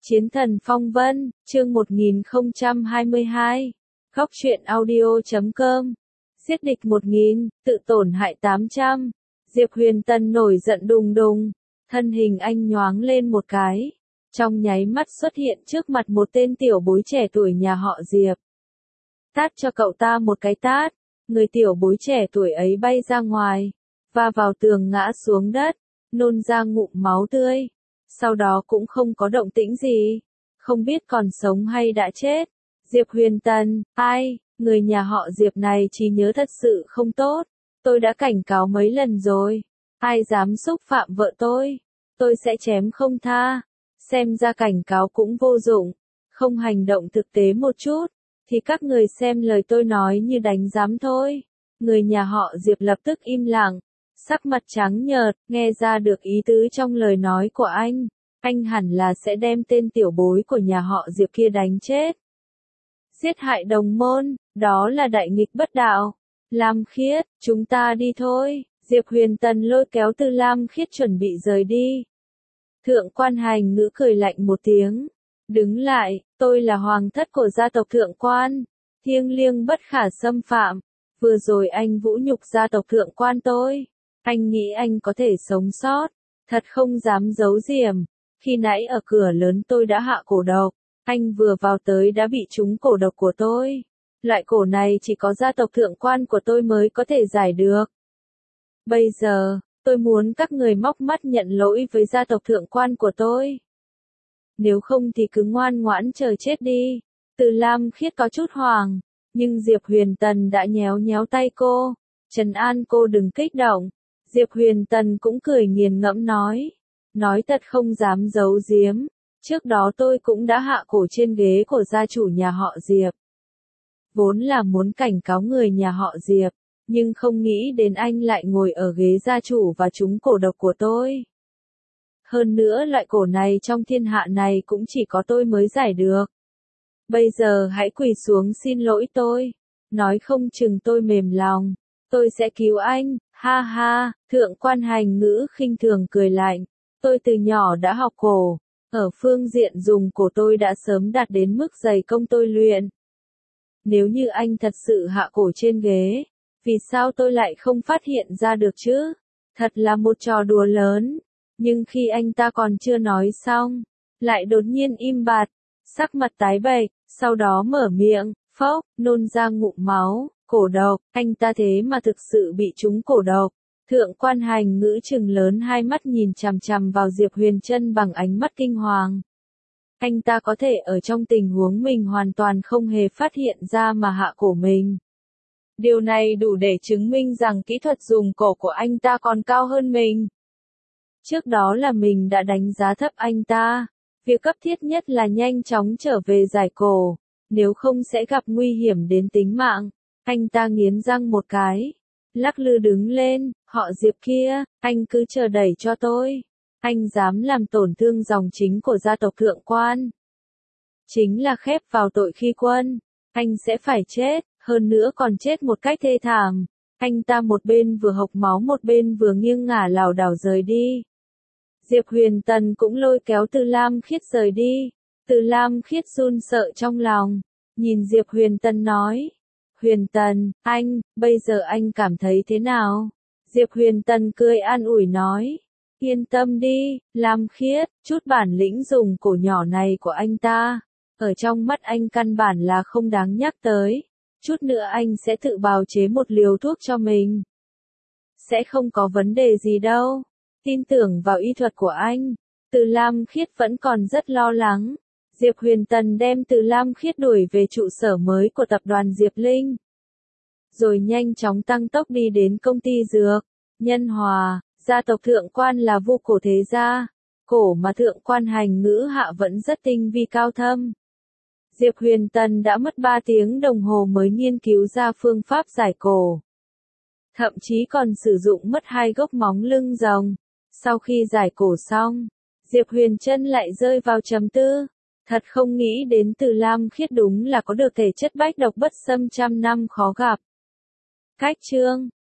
Chiến thần phong vân, chương 1022. Góc truyện audio.com. Giết địch 1000, tự tổn hại 800. Diệp Huyền Tân nổi giận đùng đùng, thân hình anh nhoáng lên một cái, trong nháy mắt xuất hiện trước mặt một tên tiểu bối trẻ tuổi nhà họ Diệp. Tát cho cậu ta một cái tát, người tiểu bối trẻ tuổi ấy bay ra ngoài, va vào tường ngã xuống đất, nôn ra ngụm máu tươi. Sau đó cũng không có động tĩnh gì, không biết còn sống hay đã chết. Diệp Huyền Tân, ai, người nhà họ Diệp này trí nhớ thật sự không tốt, tôi đã cảnh cáo mấy lần rồi, ai dám xúc phạm vợ tôi sẽ chém không tha. Xem ra cảnh cáo cũng vô dụng, không hành động thực tế một chút, thì các người xem lời tôi nói như đánh giám thôi. Người nhà họ Diệp lập tức im lặng, sắc mặt trắng nhợt, nghe ra được ý tứ trong lời nói của anh hẳn là sẽ đem tên tiểu bối của nhà họ Diệp kia đánh chết. Giết hại đồng môn, đó là đại nghịch bất đạo. Lam Khiết, chúng ta đi thôi. Diệp Huyền Tân lôi kéo Từ Lam Khiết chuẩn bị rời đi. Thượng Quan Hành Ngữ cười lạnh một tiếng. Đứng lại, tôi là hoàng thất của gia tộc Thượng Quan, thiêng liêng bất khả xâm phạm. Vừa rồi anh vũ nhục gia tộc Thượng Quan tôi. Anh nghĩ anh có thể sống sót, thật không dám giấu giếm. Khi nãy ở cửa lớn tôi đã hạ cổ độc, anh vừa vào tới đã bị trúng cổ độc của tôi. Loại cổ này chỉ có gia tộc Thượng Quan của tôi mới có thể giải được. Bây giờ, tôi muốn các người móc mắt nhận lỗi với gia tộc Thượng Quan của tôi. Nếu không thì cứ ngoan ngoãn chờ chết đi. Từ Lam Khiết có chút hoảng, nhưng Diệp Huyền Tân đã nhéo nhéo tay cô, trấn an cô đừng kích động. Diệp Huyền Tân cũng cười nghiền ngẫm nói thật không dám giấu giếm, trước đó tôi cũng đã hạ cổ trên ghế của gia chủ nhà họ Diệp. Vốn là muốn cảnh cáo người nhà họ Diệp, nhưng không nghĩ đến anh lại ngồi ở ghế gia chủ và trúng cổ độc của tôi. Hơn nữa loại cổ này trong thiên hạ này cũng chỉ có tôi mới giải được. Bây giờ hãy quỳ xuống xin lỗi tôi, nói không chừng tôi mềm lòng, tôi sẽ cứu anh. Ha ha, Thượng Quan Hành Ngữ khinh thường cười lạnh, tôi từ nhỏ đã học cổ, ở phương diện dùng cổ tôi đã sớm đạt đến mức dày công tôi luyện. Nếu như anh thật sự hạ cổ trên ghế, vì sao tôi lại không phát hiện ra được chứ? Thật là một trò đùa lớn. Nhưng khi anh ta còn chưa nói xong, lại đột nhiên im bặt, sắc mặt tái bệch, sau đó mở miệng, phốc, nôn ra ngụm máu. Cổ độc, anh ta thế mà thực sự bị trúng cổ độc. Thượng Quan Hành Ngữ trừng lớn hai mắt nhìn chằm chằm vào Diệp Huyền Trân bằng ánh mắt kinh hoàng. Anh ta có thể ở trong tình huống mình hoàn toàn không hề phát hiện ra mà hạ cổ mình. Điều này đủ để chứng minh rằng kỹ thuật dùng cổ của anh ta còn cao hơn mình. Trước đó là mình đã đánh giá thấp anh ta. Việc cấp thiết nhất là nhanh chóng trở về giải cổ, nếu không sẽ gặp nguy hiểm đến tính mạng. Anh ta nghiến răng một cái, lắc lư đứng lên, họ Diệp kia, anh cứ chờ đẩy cho tôi. Anh dám làm tổn thương dòng chính của gia tộc Thượng Quan. Chính là khép vào tội khi quân, anh sẽ phải chết, hơn nữa còn chết một cách thê thảm. Anh ta một bên vừa hộc máu một bên vừa nghiêng ngả lảo đảo rời đi. Diệp Huyền Tân cũng lôi kéo Từ Lam Khiết rời đi. Từ Lam Khiết run sợ trong lòng, nhìn Diệp Huyền Tân nói. Huyền Tân, bây giờ anh cảm thấy thế nào? Diệp Huyền Tân cười an ủi nói. Yên tâm đi, Lam Khiết, chút bản lĩnh dùng cổ nhỏ này của anh ta, ở trong mắt anh căn bản là không đáng nhắc tới. Chút nữa anh sẽ tự bào chế một liều thuốc cho mình. Sẽ không có vấn đề gì đâu. Tin tưởng vào y thuật của anh. Từ Lam Khiết vẫn còn rất lo lắng. Diệp Huyền Tân đem Từ Lam Khiết đuổi về trụ sở mới của tập đoàn Diệp Linh. Rồi nhanh chóng tăng tốc đi đến công ty dược Nhân Hòa. Gia tộc Thượng Quan là vu cổ thế gia. Cổ mà Thượng Quan Hành Ngữ hạ vẫn rất tinh vi cao thâm. Diệp Huyền Tân đã mất 3 tiếng đồng hồ mới nghiên cứu ra phương pháp giải cổ. Thậm chí còn sử dụng mất 2 gốc móng lưng rồng. Sau khi giải cổ xong, Diệp Huyền Trân lại rơi vào trầm tư. Thật không nghĩ đến Từ Lam Khiết đúng là có được thể chất bách độc bất xâm trăm năm khó gặp. Cách chương